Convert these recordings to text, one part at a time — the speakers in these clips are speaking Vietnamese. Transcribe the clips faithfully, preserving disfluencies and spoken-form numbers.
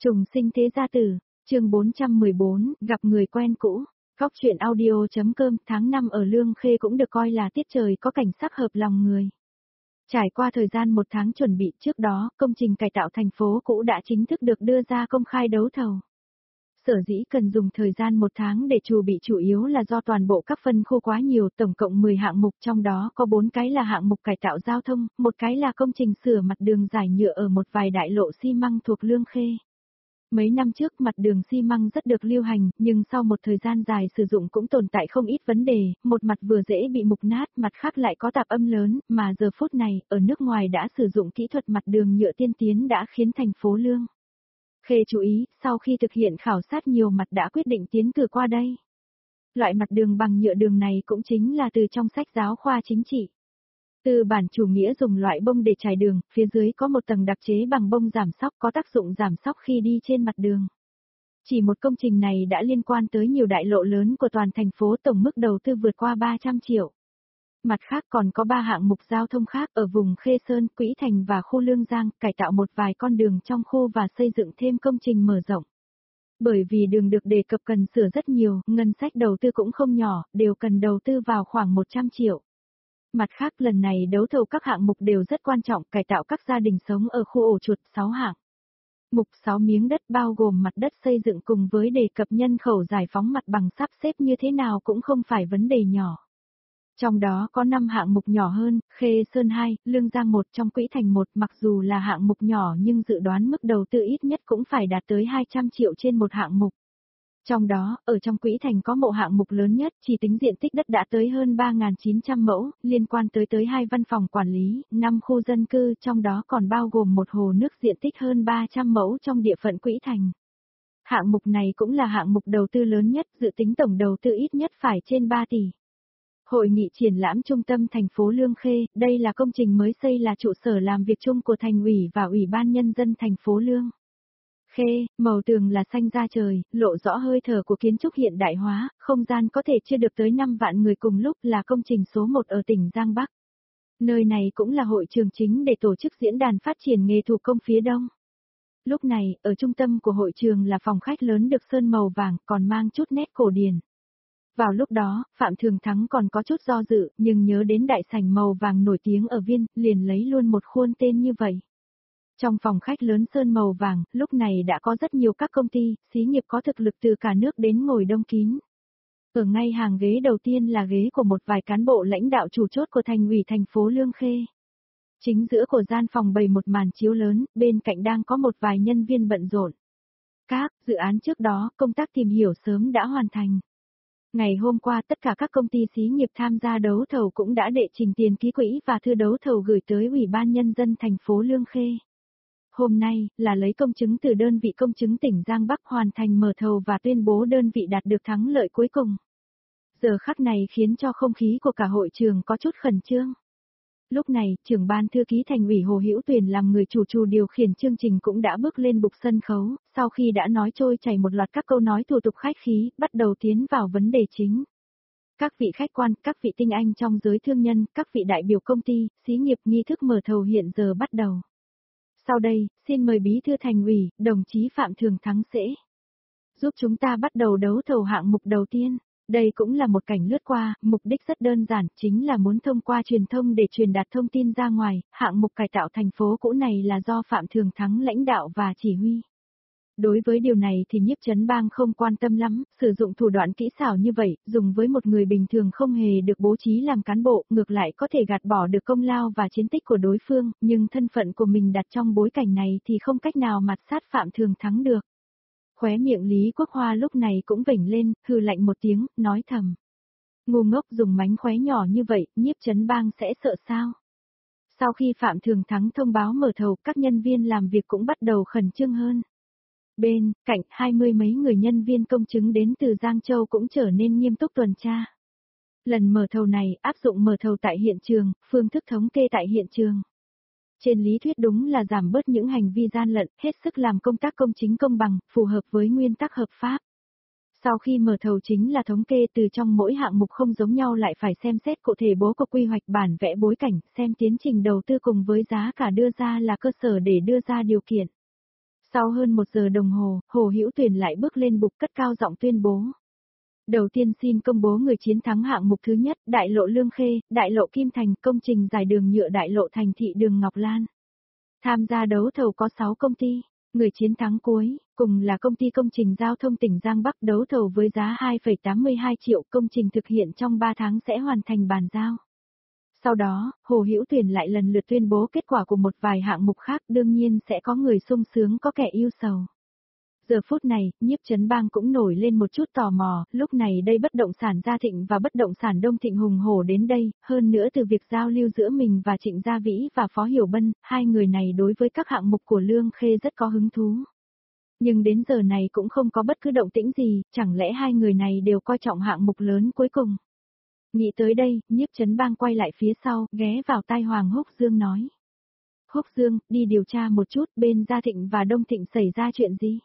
Trùng sinh thế gia tử, chương bốn trăm mười bốn, gặp người quen cũ. Góc truyện audio.com tháng năm ở Lương Khê cũng được coi là tiết trời có cảnh sắc hợp lòng người. Trải qua thời gian một tháng chuẩn bị trước đó, công trình cải tạo thành phố cũ đã chính thức được đưa ra công khai đấu thầu. Sở dĩ cần dùng thời gian một tháng để chuẩn bị chủ yếu là do toàn bộ các phân khu quá nhiều, tổng cộng mười hạng mục, trong đó có bốn cái là hạng mục cải tạo giao thông, một cái là công trình sửa mặt đường giải nhựa ở một vài đại lộ xi măng thuộc Lương Khê. Mấy năm trước mặt đường xi măng rất được lưu hành, nhưng sau một thời gian dài sử dụng cũng tồn tại không ít vấn đề, một mặt vừa dễ bị mục nát, mặt khác lại có tạp âm lớn, mà giờ phút này, ở nước ngoài đã sử dụng kỹ thuật mặt đường nhựa tiên tiến đã khiến thành phố Lương Khê chú ý, sau khi thực hiện khảo sát nhiều mặt đã quyết định tiến cử qua đây. Loại mặt đường bằng nhựa đường này cũng chính là từ trong sách giáo khoa chính trị. Tư bản chủ nghĩa dùng loại bông để trải đường, phía dưới có một tầng đặc chế bằng bông giảm xóc có tác dụng giảm xóc khi đi trên mặt đường. Chỉ một công trình này đã liên quan tới nhiều đại lộ lớn của toàn thành phố, tổng mức đầu tư vượt qua ba trăm triệu. Mặt khác còn có ba hạng mục giao thông khác ở vùng Khê Sơn, Quỹ Thành và khu Lương Giang, cải tạo một vài con đường trong khu và xây dựng thêm công trình mở rộng. Bởi vì đường được đề cập cần sửa rất nhiều, ngân sách đầu tư cũng không nhỏ, đều cần đầu tư vào khoảng một trăm triệu. Mặt khác lần này đấu thầu các hạng mục đều rất quan trọng, cải tạo các gia đình sống ở khu ổ chuột sáu hạng. Mục sáu miếng đất bao gồm mặt đất xây dựng cùng với đề cập nhân khẩu giải phóng mặt bằng sắp xếp như thế nào cũng không phải vấn đề nhỏ. Trong đó có năm hạng mục nhỏ hơn, Khê Sơn hai, Lương Giang một, trong Quỹ Thành một, mặc dù là hạng mục nhỏ nhưng dự đoán mức đầu tư ít nhất cũng phải đạt tới hai trăm triệu trên một hạng mục. Trong đó, ở trong Quỹ Thành có mộ hạng mục lớn nhất, chỉ tính diện tích đất đã tới hơn ba nghìn chín trăm mẫu, liên quan tới tới hai văn phòng quản lý, năm khu dân cư, trong đó còn bao gồm một hồ nước diện tích hơn ba trăm mẫu trong địa phận Quỹ Thành. Hạng mục này cũng là hạng mục đầu tư lớn nhất, dự tính tổng đầu tư ít nhất phải trên ba tỷ. Hội nghị triển lãm trung tâm thành phố Lương Khê, đây là công trình mới xây là trụ sở làm việc chung của Thành ủy và Ủy ban Nhân dân thành phố Lương Khê, màu tường là xanh da trời, lộ rõ hơi thở của kiến trúc hiện đại hóa, không gian có thể chưa được tới năm vạn người cùng lúc, là công trình số một ở tỉnh Giang Bắc. Nơi này cũng là hội trường chính để tổ chức diễn đàn phát triển nghề thủ công phía Đông. Lúc này, ở trung tâm của hội trường là phòng khách lớn được sơn màu vàng, còn mang chút nét cổ điển. Vào lúc đó, Phạm Thường Thắng còn có chút do dự, nhưng nhớ đến đại sảnh màu vàng nổi tiếng ở Viên, liền lấy luôn một khuôn tên như vậy. Trong phòng khách lớn sơn màu vàng, lúc này đã có rất nhiều các công ty, xí nghiệp có thực lực từ cả nước đến ngồi đông kín. Ở ngay hàng ghế đầu tiên là ghế của một vài cán bộ lãnh đạo chủ chốt của Thành ủy thành phố Lương Khê. Chính giữa của gian phòng bày một màn chiếu lớn, bên cạnh đang có một vài nhân viên bận rộn. Các dự án trước đó, công tác tìm hiểu sớm đã hoàn thành. Ngày hôm qua tất cả các công ty xí nghiệp tham gia đấu thầu cũng đã đệ trình tiền ký quỹ và thư đấu thầu gửi tới Ủy ban Nhân dân thành phố Lương Khê. Hôm nay, là lấy công chứng từ đơn vị công chứng tỉnh Giang Bắc hoàn thành mở thầu và tuyên bố đơn vị đạt được thắng lợi cuối cùng. Giờ khắc này khiến cho không khí của cả hội trường có chút khẩn trương. Lúc này, trưởng ban thư ký Thành ủy Hồ Hữu Tuyền làm người chủ trù điều khiển chương trình cũng đã bước lên bục sân khấu, sau khi đã nói trôi chảy một loạt các câu nói thủ tục khách khí, bắt đầu tiến vào vấn đề chính. Các vị khách quan, các vị tinh anh trong giới thương nhân, các vị đại biểu công ty, xí nghiệp, nghi thức mở thầu hiện giờ bắt đầu. Sau đây, xin mời Bí thư Thành ủy, đồng chí Phạm Thường Thắng sẽ giúp chúng ta bắt đầu đấu thầu hạng mục đầu tiên. Đây cũng là một cảnh lướt qua, mục đích rất đơn giản, chính là muốn thông qua truyền thông để truyền đạt thông tin ra ngoài, hạng mục cải tạo thành phố cũ này là do Phạm Thường Thắng lãnh đạo và chỉ huy. Đối với điều này thì Nhiếp Chấn Bang không quan tâm lắm, sử dụng thủ đoạn kỹ xảo như vậy, dùng với một người bình thường không hề được bố trí làm cán bộ, ngược lại có thể gạt bỏ được công lao và chiến tích của đối phương, nhưng thân phận của mình đặt trong bối cảnh này thì không cách nào mặt sát Phạm Thường Thắng được. Khóe miệng Lý Quốc Hoa lúc này cũng vểnh lên, hừ lạnh một tiếng, nói thầm. Ngu ngốc dùng mánh khóe nhỏ như vậy, Nhiếp Chấn Bang sẽ sợ sao? Sau khi Phạm Thường Thắng thông báo mở thầu, các nhân viên làm việc cũng bắt đầu khẩn trương hơn. Bên cạnh, hai mươi mấy người nhân viên công chứng đến từ Giang Châu cũng trở nên nghiêm túc tuần tra. Lần mở thầu này áp dụng mở thầu tại hiện trường, phương thức thống kê tại hiện trường. Trên lý thuyết đúng là giảm bớt những hành vi gian lận, hết sức làm công tác công chính công bằng, phù hợp với nguyên tắc hợp pháp. Sau khi mở thầu chính là thống kê, từ trong mỗi hạng mục không giống nhau lại phải xem xét cụ thể bố cục quy hoạch, bản vẽ bối cảnh, xem tiến trình đầu tư cùng với giá cả đưa ra là cơ sở để đưa ra điều kiện. Sau hơn một giờ đồng hồ, Hồ Hữu Tuyền lại bước lên bục cất cao giọng tuyên bố. Đầu tiên xin công bố người chiến thắng hạng mục thứ nhất, đại lộ Lương Khê, đại lộ Kim Thành, công trình dài đường nhựa đại lộ Thành thị đường Ngọc Lan. Tham gia đấu thầu có sáu công ty, người chiến thắng cuối, cùng là công ty công trình giao thông tỉnh Giang Bắc đấu thầu với giá hai phẩy tám mươi hai triệu, công trình thực hiện trong ba tháng sẽ hoàn thành bàn giao. Sau đó, Hồ Hữu Tuyền lại lần lượt tuyên bố kết quả của một vài hạng mục khác, đương nhiên sẽ có người sung sướng có kẻ ưu sầu. Giờ phút này, Nhiếp Chấn Bang cũng nổi lên một chút tò mò, lúc này đây bất động sản Gia Thịnh và bất động sản Đông Thịnh hùng hổ đến đây, hơn nữa từ việc giao lưu giữa mình và Trịnh Gia Vĩ và Phó Hiểu Bân, hai người này đối với các hạng mục của Lương Khê rất có hứng thú. Nhưng đến giờ này cũng không có bất cứ động tĩnh gì, chẳng lẽ hai người này đều coi trọng hạng mục lớn cuối cùng. Nghĩ tới đây, Nhiếp Chấn Bang quay lại phía sau, ghé vào tai Hoàng Húc Dương nói. Húc Dương, đi điều tra một chút bên Gia Thịnh và Đông Thịnh xảy ra chuyện gì?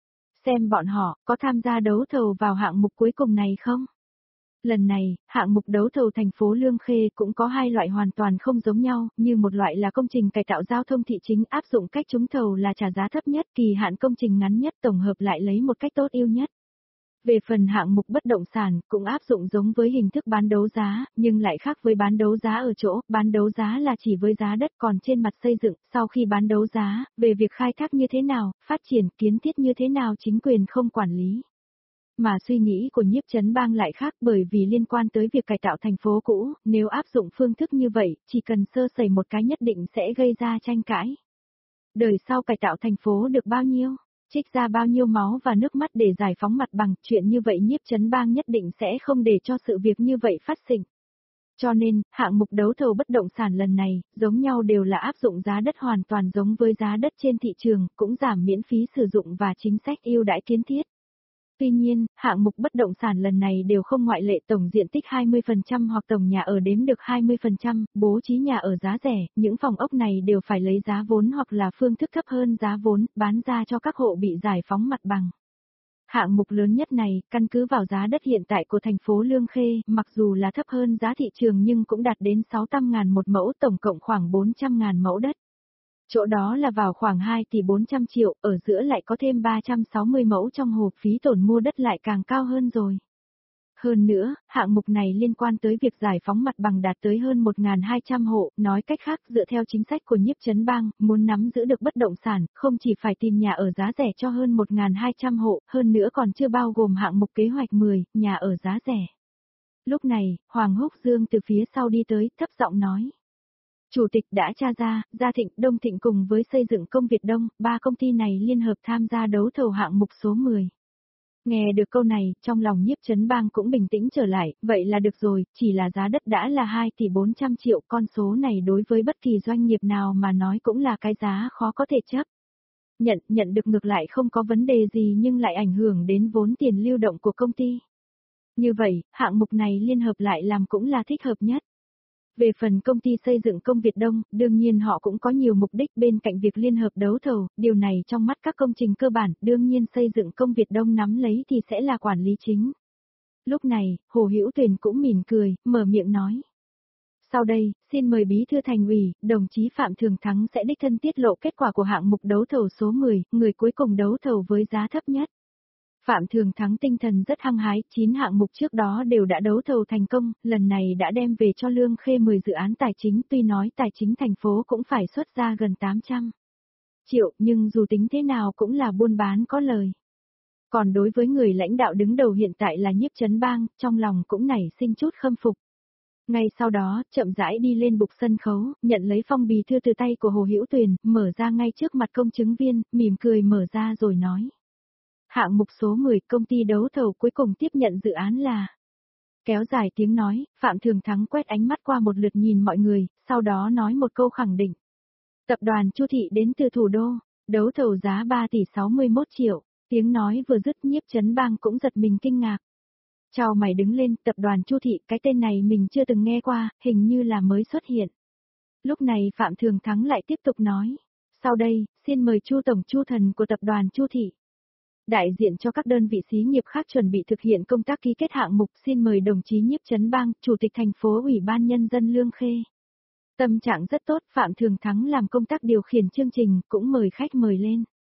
Xem bọn họ có tham gia đấu thầu vào hạng mục cuối cùng này không? Lần này, hạng mục đấu thầu thành phố Lương Khê cũng có hai loại hoàn toàn không giống nhau, như một loại là công trình cải tạo giao thông thị chính áp dụng cách trúng thầu là trả giá thấp nhất, kỳ hạn công trình ngắn nhất, tổng hợp lại lấy một cách tốt ưu nhất. Về phần hạng mục bất động sản, cũng áp dụng giống với hình thức bán đấu giá, nhưng lại khác với bán đấu giá ở chỗ, bán đấu giá là chỉ với giá đất, còn trên mặt xây dựng, sau khi bán đấu giá, về việc khai thác như thế nào, phát triển, kiến thiết như thế nào chính quyền không quản lý. Mà suy nghĩ của Nhiếp Chấn Bang lại khác, bởi vì liên quan tới việc cải tạo thành phố cũ, nếu áp dụng phương thức như vậy, chỉ cần sơ sẩy một cái nhất định sẽ gây ra tranh cãi. Đời sau cải tạo thành phố được bao nhiêu? Trích ra bao nhiêu máu và nước mắt để giải phóng mặt bằng, chuyện như vậy Nhiếp Chấn Bang nhất định sẽ không để cho sự việc như vậy phát sinh. Cho nên, hạng mục đấu thầu bất động sản lần này, giống nhau đều là áp dụng giá đất hoàn toàn giống với giá đất trên thị trường, cũng giảm miễn phí sử dụng và chính sách ưu đãi kiến thiết. Tuy nhiên, hạng mục bất động sản lần này đều không ngoại lệ, tổng diện tích hai mươi phần trăm hoặc tổng nhà ở đếm được hai mươi phần trăm, bố trí nhà ở giá rẻ, những phòng ốc này đều phải lấy giá vốn hoặc là phương thức thấp hơn giá vốn, bán ra cho các hộ bị giải phóng mặt bằng. Hạng mục lớn nhất này, căn cứ vào giá đất hiện tại của thành phố Lương Khê, mặc dù là thấp hơn giá thị trường nhưng cũng đạt đến sáu trăm ngàn một mẫu, tổng cộng khoảng bốn trăm ngàn mẫu đất. Chỗ đó là vào khoảng hai tỷ bốn trăm triệu, ở giữa lại có thêm ba trăm sáu mươi mẫu trong hộp, phí tổn mua đất lại càng cao hơn rồi. Hơn nữa, hạng mục này liên quan tới việc giải phóng mặt bằng đạt tới hơn một nghìn hai trăm hộ, nói cách khác dựa theo chính sách của Nhiếp Chấn Bang, muốn nắm giữ được bất động sản, không chỉ phải tìm nhà ở giá rẻ cho hơn một nghìn hai trăm hộ, hơn nữa còn chưa bao gồm hạng mục kế hoạch mười, nhà ở giá rẻ. Lúc này, Hoàng Húc Dương từ phía sau đi tới, thấp giọng nói. Chủ tịch đã tra ra, Gia Thịnh, Đông Thịnh cùng với xây dựng công Việt Đông, ba công ty này liên hợp tham gia đấu thầu hạng mục số mười. Nghe được câu này, trong lòng Nhiếp Chấn Bang cũng bình tĩnh trở lại, vậy là được rồi, chỉ là giá đất đã là hai tỷ bốn trăm triệu, con số này đối với bất kỳ doanh nghiệp nào mà nói cũng là cái giá khó có thể chấp. Nhận, nhận được ngược lại không có vấn đề gì nhưng lại ảnh hưởng đến vốn tiền lưu động của công ty. Như vậy, hạng mục này liên hợp lại làm cũng là thích hợp nhất. Về phần công ty xây dựng công Việt Đông, đương nhiên họ cũng có nhiều mục đích bên cạnh việc liên hợp đấu thầu, điều này trong mắt các công trình cơ bản, đương nhiên xây dựng công Việt Đông nắm lấy thì sẽ là quản lý chính. Lúc này, Hồ Hữu Tuyền cũng mỉm cười, mở miệng nói. Sau đây, xin mời Bí thư Thành ủy, đồng chí Phạm Thường Thắng sẽ đích thân tiết lộ kết quả của hạng mục đấu thầu số mười, người cuối cùng đấu thầu với giá thấp nhất. Phạm Thường Thắng tinh thần rất hăng hái, chín hạng mục trước đó đều đã đấu thầu thành công, lần này đã đem về cho Lương Khê mười dự án tài chính, tuy nói tài chính thành phố cũng phải xuất ra gần tám trăm triệu, nhưng dù tính thế nào cũng là buôn bán có lời. Còn đối với người lãnh đạo đứng đầu hiện tại là Nhiếp Chấn Bang, trong lòng cũng nảy sinh chút khâm phục. Ngay sau đó, chậm rãi đi lên bục sân khấu, nhận lấy phong bì thư từ tay của Hồ Hữu Tuyền, mở ra ngay trước mặt công chứng viên, mỉm cười mở ra rồi nói. Hạng mục số mười, công ty đấu thầu cuối cùng tiếp nhận dự án là. Kéo dài tiếng nói, Phạm Thường Thắng quét ánh mắt qua một lượt nhìn mọi người, sau đó nói một câu khẳng định. Tập đoàn Chu Thị đến từ thủ đô, đấu thầu giá ba tỷ sáu mươi mốt triệu, tiếng nói vừa dứt Nhiếp Chấn Bang cũng giật mình kinh ngạc. Chào mày đứng lên, tập đoàn Chu Thị, cái tên này mình chưa từng nghe qua, hình như là mới xuất hiện. Lúc này Phạm Thường Thắng lại tiếp tục nói. Sau đây, xin mời Chu Tổng Chu Thần của tập đoàn Chu Thị. Đại diện cho các đơn vị xí nghiệp khác chuẩn bị thực hiện công tác ký kết hạng mục, xin mời đồng chí Nhiếp Chấn Bang, Chủ tịch thành phố Ủy ban Nhân dân Lương Khê. Tâm trạng rất tốt, Phạm Thường Thắng làm công tác điều khiển chương trình, cũng mời khách mời lên.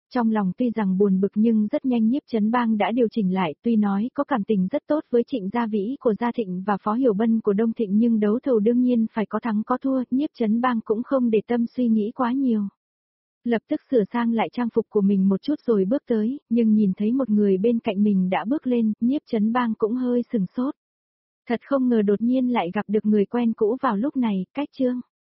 Trong lòng tuy rằng buồn bực nhưng rất nhanh Nhiếp Chấn Bang đã điều chỉnh lại, tuy nói có cảm tình rất tốt với Trịnh Gia Vĩ của Gia Thịnh và Phó Hiểu Bân của Đông Thịnh nhưng đấu thầu đương nhiên phải có thắng có thua, Nhiếp Chấn Bang cũng không để tâm suy nghĩ quá nhiều. Lập tức sửa sang lại trang phục của mình một chút rồi bước tới, nhưng nhìn thấy một người bên cạnh mình đã bước lên, Nhiếp Chấn Bang cũng hơi sừng sốt. Thật không ngờ đột nhiên lại gặp được người quen cũ vào lúc này, Cách Trương.